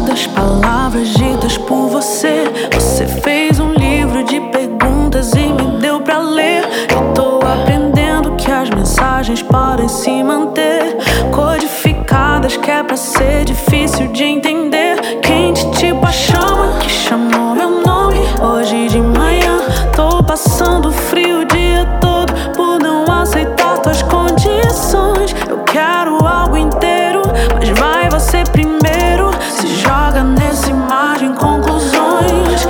das palavras ditas por você. Você fez um livro de perguntas e me deu pra ler. Eu tô aprendendo que as mensagens podem se manter codificadas, que é pra ser difícil de entender. Quente tipo a chama que chamou meu nome hoje de manhã. Tô passando frio o dia todo por não aceitar tuas condições. Eu quero algo inteiro, mas vai você primeiro. Se joga nesse mar de conclusões.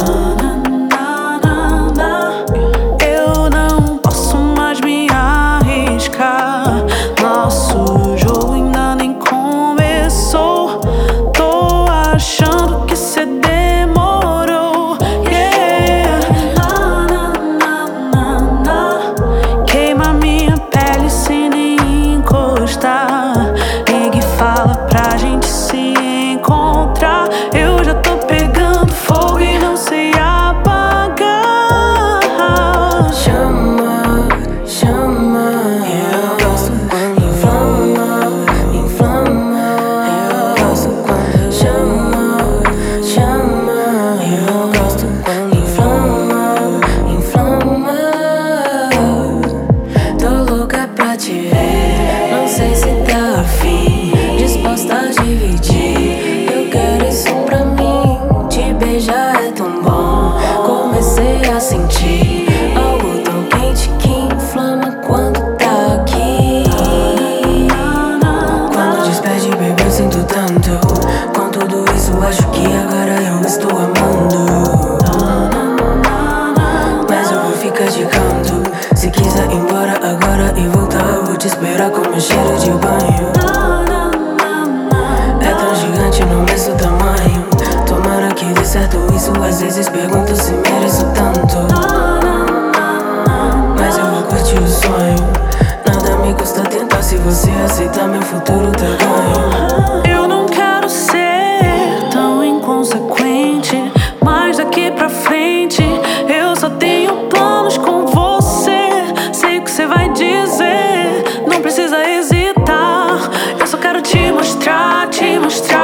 Eu não posso mais me arriscar. Nosso jogo ainda nem começou. Tô achando que cê demorou. Yeah. Queima minha pele sem nem encostar. Liga e fala pra gente se encontrar. Eu já tô pegando fogo e não sei apagar. Chama, chama, eu gosto quando inflama, inflama. Eu gosto quando chama, chama. Eu gosto quando inflama, inflama. Tô louca pra te ver, não sei se tá afim, disposta a dividir. Eu quero isso pra mim, te beijar é tão bom. Comecei a sentir algo tão quente que inflama quando tá aqui. Quando despede, baby, eu sinto tanto. Com tudo isso, acho que agora eu estou amando. Mas eu vou ficar de canto. Se quiser ir embora agora e voltar, eu vou te esperar com meu cheiro de banho. É tão gigante no mesmo tamanho. Tomara que dê certo isso. Às vezes pergunto se mereço tanto. Mas eu vou curtir o sonho. Nada me custa tentar. Se você aceitar, meu futuro tá ganho. Eu não quero ser tão inconsequente, mas daqui pra frente eu só tenho planos com você. Sei o que você vai dizer, não precisa hesitar. Eu só quero te mostrar, te mostrar.